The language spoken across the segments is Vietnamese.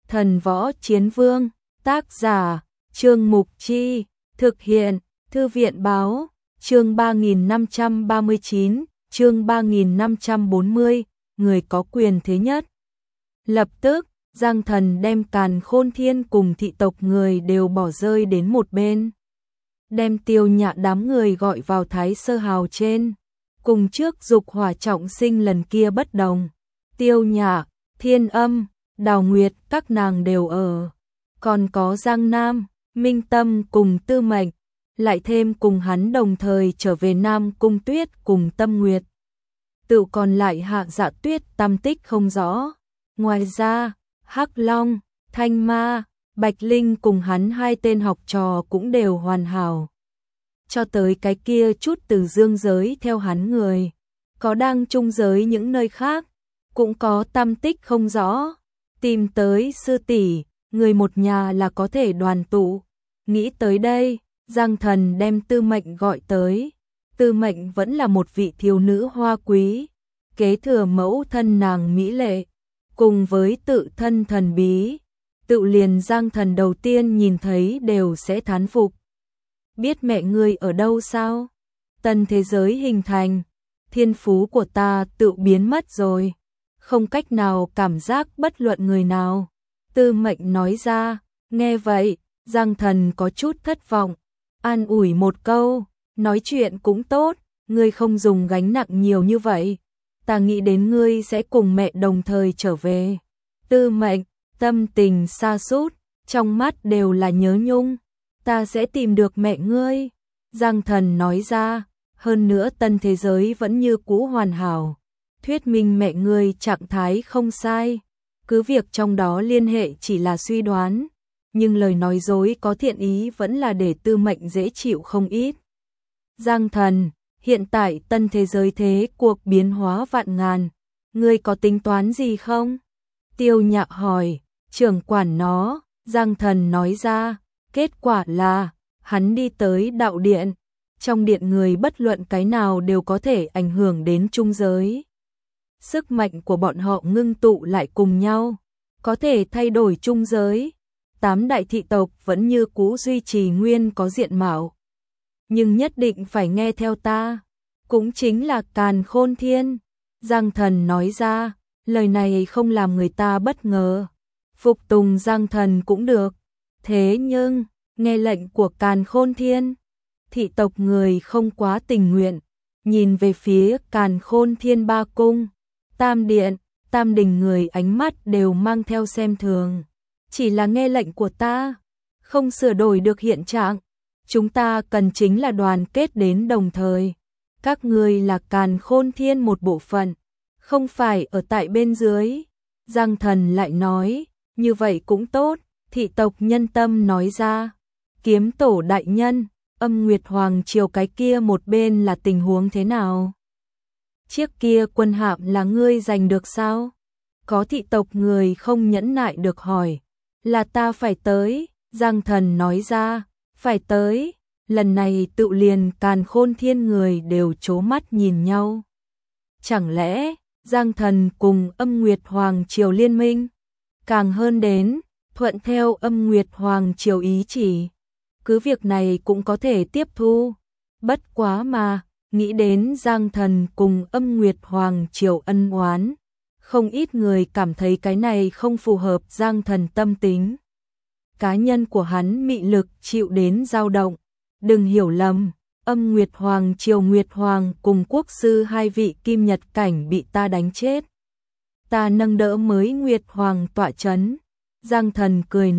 Thần Võ Chiến Vương, tác giả, Trương Mục Chi, thực hiện, Thư viện Báo, chương 3539, chương 3540, người có quyền thế nhất. Lập tức, Giang Thần đem Càn Khôn Thiên cùng thị tộc người đều bỏ rơi đến một bên. Đem Tiêu Nhạ đám người gọi vào Thái Sơ Hào trên. Cùng trước Dục Hỏa trọng sinh lần kia bất đồng. Tiêu Nhạ, Thiên Âm, Đào Nguyệt các nàng đều ở. Còn có Giang Nam, Minh Tâm cùng Tư Mệnh, lại thêm cùng hắn đồng thời trở về Nam Cung Tuyết cùng Tâm Nguyệt. Tự còn lại Hạ Dạ Tuyết tăm tích không rõ. Ngoài ra, Hắc Long, Thanh Ma, Bạch Linh cùng hắn hai tên học trò cũng đều hoàn hảo. Cho tới cái kia chút từ dương giới theo hắn người, có đang trung giới những nơi khác, cũng có tăm tích không rõ. Tìm tới sư tỷ, người một nhà là có thể đoàn tụ. Nghĩ tới đây, Giang Thần đem Tư Mệnh gọi tới. Tư Mệnh vẫn là một vị thiếu nữ hoa quý, kế thừa mẫu thân nàng mỹ lệ, cùng với tự thân thần bí, tự liền Giang Thần đầu tiên nhìn thấy đều sẽ thán phục. Biết mẹ ngươi ở đâu sao? Tân thế giới hình thành, thiên phú của ta tự biến mất rồi, không cách nào cảm giác bất luận người nào. Tư Mệnh nói ra. Nghe vậy, Giang Thần có chút thất vọng, an ủi một câu, nói chuyện cũng tốt, ngươi không dùng gánh nặng nhiều như vậy, ta nghĩ đến ngươi sẽ cùng mẹ đồng thời trở về. Tư Mệnh, tâm tình sa sút, trong mắt đều là nhớ nhung. Ta sẽ tìm được mẹ ngươi, Giang Thần nói ra, hơn nữa tân thế giới vẫn như cũ hoàn hảo. Thuyết minh mẹ ngươi trạng thái không sai, cứ việc trong đó liên hệ chỉ là suy đoán, nhưng lời nói dối có thiện ý vẫn là để Tư Mệnh dễ chịu không ít. Giang Thần, hiện tại tân thế giới thế cuộc biến hóa vạn ngàn, ngươi có tính toán gì không? Tiêu Nhạ hỏi. Trưởng quản nó, Giang Thần nói ra, kết quả là, hắn đi tới đạo điện, trong điện người bất luận cái nào đều có thể ảnh hưởng đến trung giới. Sức mạnh của bọn họ ngưng tụ lại cùng nhau, có thể thay đổi trung giới. 8 đại thị tộc vẫn như cũ duy trì nguyên có diện mạo, nhưng nhất định phải nghe theo ta, cũng chính là Càn Khôn Thiên. Giang Thần nói ra, lời này không làm người ta bất ngờ. Phục tùng Giang Thần cũng được, thế nhưng, nghe lệnh của Càn Khôn Thiên, thị tộc người không quá tình nguyện, nhìn về phía Càn Khôn Thiên ba cung, Tam Điện, Tam Đình người ánh mắt đều mang theo xem thường. Chỉ là nghe lệnh của ta, không sửa đổi được hiện trạng, chúng ta cần chính là đoàn kết đến đồng thời. Các ngươi là Càn Khôn Thiên một bộ phận, không phải ở tại bên dưới. Giang Thần lại nói, như vậy cũng tốt, thị tộc nhân tâm nói ra. Kiếm tổ đại nhân, Âm Nguyệt Hoàng triều cái kia một bên là tình huống thế nào? Chiếc kia quân hạm là ngươi giành được sao? Có thị tộc người không nhẫn nại được hỏi. Là ta phải tới, Giang Thần nói ra, phải tới. Lần này tự liền Càn Khôn Thiên người đều trố mắt nhìn nhau. Chẳng lẽ, Giang Thần cùng Âm Nguyệt Hoàng triều liên minh? Càng hơn đến, thuận theo Âm Nguyệt Hoàng triều ý chỉ. Cứ việc này cũng có thể tiếp thu. Bất quá mà, nghĩ đến Giang Thần cùng Âm Nguyệt Hoàng triều ân oán, không ít người cảm thấy cái này không phù hợp Giang Thần tâm tính. Cá nhân của hắn mị lực chịu đến dao động. Đừng hiểu lầm, Âm Nguyệt Hoàng triều Nguyệt Hoàng cùng quốc sư hai vị kim nhật cảnh bị ta đánh chết. Ta nâng đỡ mới Nguyệt Hoàng tọa chấn. Giang Thần cười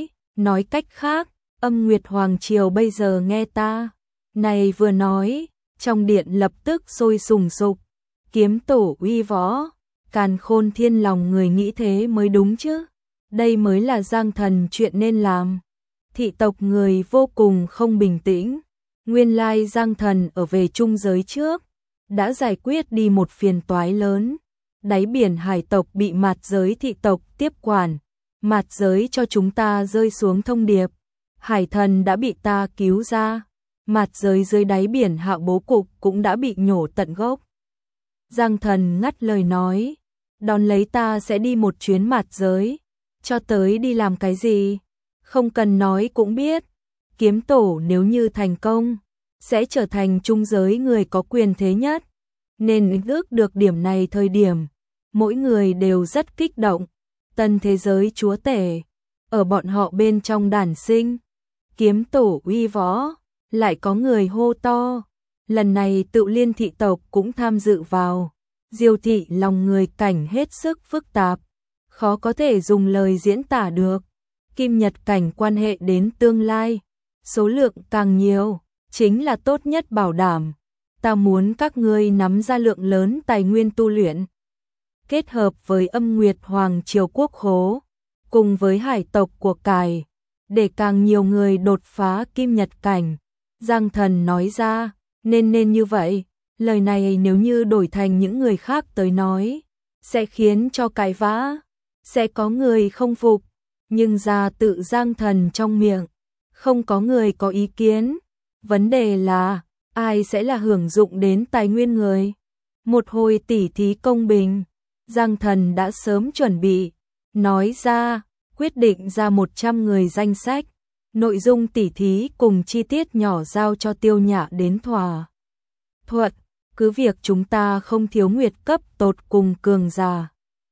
nói cách khác, Âm Nguyệt Hoàng triều bây giờ nghe ta. Này vừa nói, trong điện lập tức sôi sùng sục. Kiếm tổ uy võ, Càn Khôn Thiên lòng người nghĩ thế mới đúng chứ. Đây mới là Giang Thần chuyện nên làm. Thị tộc người vô cùng không bình tĩnh. Nguyên lai Giang Thần ở về trung giới trước, đã giải quyết đi một phiền toái lớn. Đáy biển hải tộc bị mạt giới thị tộc tiếp quản. Mạt giới cho chúng ta rơi xuống thông điệp. Hải thần đã bị ta cứu ra. Mạt giới dưới đáy biển Hạ bố cục cũng đã bị nhổ tận gốc. Giang Thần ngắt lời nói, đón lấy ta sẽ đi một chuyến mạt giới. cho tới đi làm cái gì, không cần nói cũng biết. Kiếm tổ nếu như thành công, sẽ trở thành trung giới người có quyền thế nhất. Nên ước được điểm này thời điểm, mỗi người đều rất kích động. Tân thế giới chúa tể, ở bọn họ bên trong đản sinh. Kiếm tổ uy võ, lại có người hô to. Lần này Tự Liên thị tộc cũng tham dự vào. Diêu thị lòng người cảnh hết sức phức tạp, khó có thể dùng lời diễn tả được. Kim Nhật cảnh quan hệ đến tương lai, số lượng càng nhiều, chính là tốt nhất bảo đảm. Ta muốn các ngươi nắm ra lượng lớn tài nguyên tu luyện, kết hợp với Âm Nguyệt Hoàng triều quốc khố, cùng với hải tộc của cải, để càng nhiều người đột phá Kim Nhật cảnh. Giang Thần nói ra, nên như vậy. Lời này nếu như đổi thành những người khác tới nói, sẽ khiến cho cãi vã, sẽ có người không phục, nhưng ra tự Giang Thần trong miệng, không có người có ý kiến. Vấn đề là, ai sẽ là hưởng dụng đến tài nguyên người? Một hồi tỉ thí công bình, Giang Thần đã sớm chuẩn bị, nói ra, quyết định ra 100 người danh sách, nội dung tỉ thí cùng chi tiết nhỏ giao cho Tiêu Nhã đến thỏa thuận. Cứ việc chúng ta không thiếu nguyệt cấp tột cùng cường giả,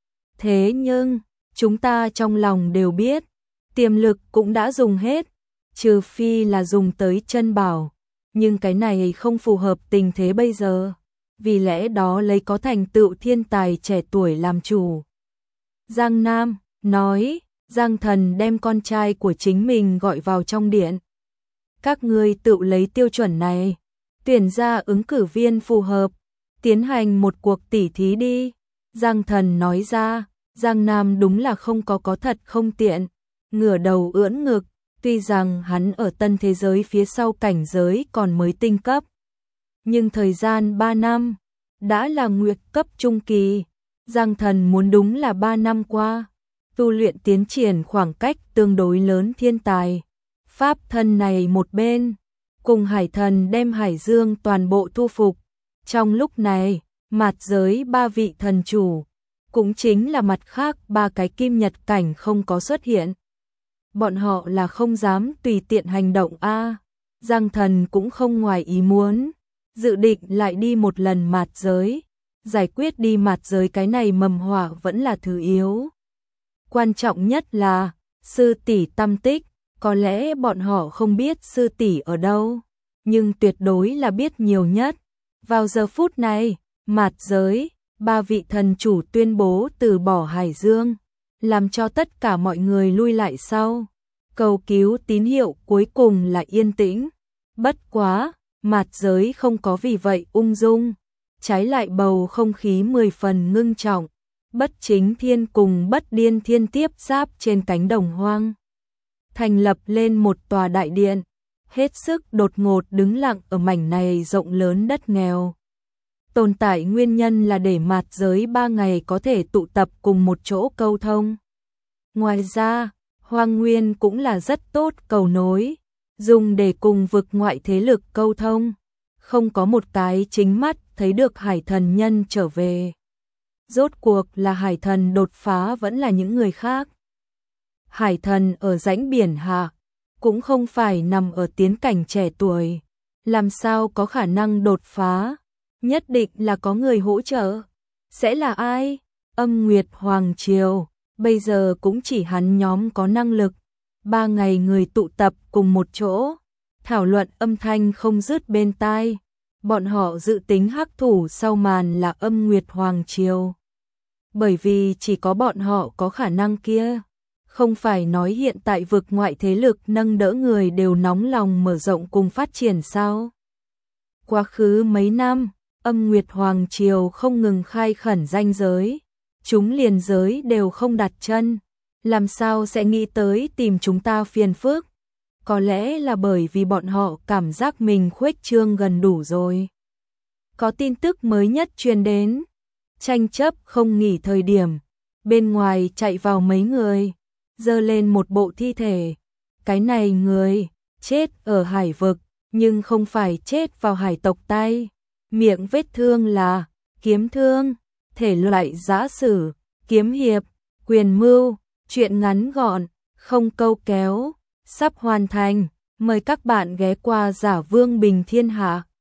thế nhưng chúng ta trong lòng đều biết, tiềm lực cũng đã dùng hết, trừ phi là dùng tới chân bảo, nhưng cái này không phù hợp tình thế bây giờ, vì lẽ đó lấy có thành tựu thiên tài trẻ tuổi làm chủ. Giang Nam nói, Giang Thần đem con trai của chính mình gọi vào trong điện. Các ngươi tự lấy tiêu chuẩn này, tuyển ra ứng cử viên phù hợp, tiến hành một cuộc tỉ thí đi. Giang Thần nói ra, Giang Nam đúng là không có thật không tiện, ngửa đầu ưỡn ngực, tuy rằng hắn ở tân thế giới phía sau cảnh giới còn mới tinh cấp, nhưng thời gian 3 năm, đã là nguyệt cấp trung kỳ. Giang Thần muốn đúng là 3 năm qua, tu luyện tiến triển khoảng cách tương đối lớn thiên tài. Pháp thân này một bên, cùng hải thần đem hải dương toàn bộ thu phục. Trong lúc này, mạt giới 3 vị thần chủ, cũng chính là mặt khác 3 cái kim nhật cảnh không có xuất hiện. Bọn họ là không dám tùy tiện hành động a. Giang Thần cũng không ngoài ý muốn, dự định lại đi một lần mạt giới, giải quyết đi mạt giới cái này mầm họa vẫn là thứ yếu. Quan trọng nhất là sư tỷ tâm tích, có lẽ bọn họ không biết sư tỷ ở đâu, nhưng tuyệt đối là biết nhiều nhất. Vào giờ phút này, mạt giới, 3 vị thần chủ tuyên bố từ bỏ hải dương, làm cho tất cả mọi người lui lại sau. Cầu cứu tín hiệu cuối cùng là yên tĩnh. Bất quá, mạt giới không có vì vậy ung dung, trái lại bầu không khí 10 phần ngưng trọng. Bất Chính Thiên cùng Bất Điên Thiên tiếp giáp trên cánh đồng hoang, thành lập lên một tòa đại điện, hết sức đột ngột đứng lặng ở mảnh này rộng lớn đất nghèo. Tồn tại nguyên nhân là để mạt giới 3 ngày có thể tụ tập cùng một chỗ câu thông. Ngoài ra, hoang nguyên cũng là rất tốt cầu nối, dùng để cùng vực ngoại thế lực câu thông. Không có một cái chính mắt thấy được hải thần nhân trở về. Rốt cuộc là hải thần đột phá vẫn là những người khác. Hải thần ở rãnh biển hạ, cũng không phải nằm ở tiến cảnh trẻ tuổi, làm sao có khả năng đột phá, nhất định là có người hỗ trợ. Sẽ là ai? Âm Nguyệt Hoàng triều, bây giờ cũng chỉ hắn nhóm có năng lực. 3 ngày người tụ tập cùng một chỗ, thảo luận âm thanh không dứt bên tai. Bọn họ dự tính hắc thủ sau màn là Âm Nguyệt Hoàng triều, bởi vì chỉ có bọn họ có khả năng kia. Không phải nói hiện tại vực ngoại thế lực nâng đỡ người đều nóng lòng mở rộng cùng phát triển sao? Quá khứ mấy năm, Âm Nguyệt Hoàng triều không ngừng khai khẩn ranh giới, chúng liền giới đều không đặt chân, làm sao sẽ nghĩ tới tìm chúng ta phiền phức? Có lẽ là bởi vì bọn họ cảm giác mình khuếch trương gần đủ rồi. Có tin tức mới nhất truyền đến, tranh chấp không nghỉ thời điểm, bên ngoài chạy vào mấy người, giơ lên một bộ thi thể. Cái này người chết ở hải vực, nhưng không phải chết vào hải tộc tay. Miệng vết thương là kiếm thương, thể loại giã sử, kiếm hiệp, quyền mưu, Chuyện ngắn gọn, không câu kéo, sắp hoàn thành. Mời các bạn ghé qua Giả Vương Bình Thiên Hạ.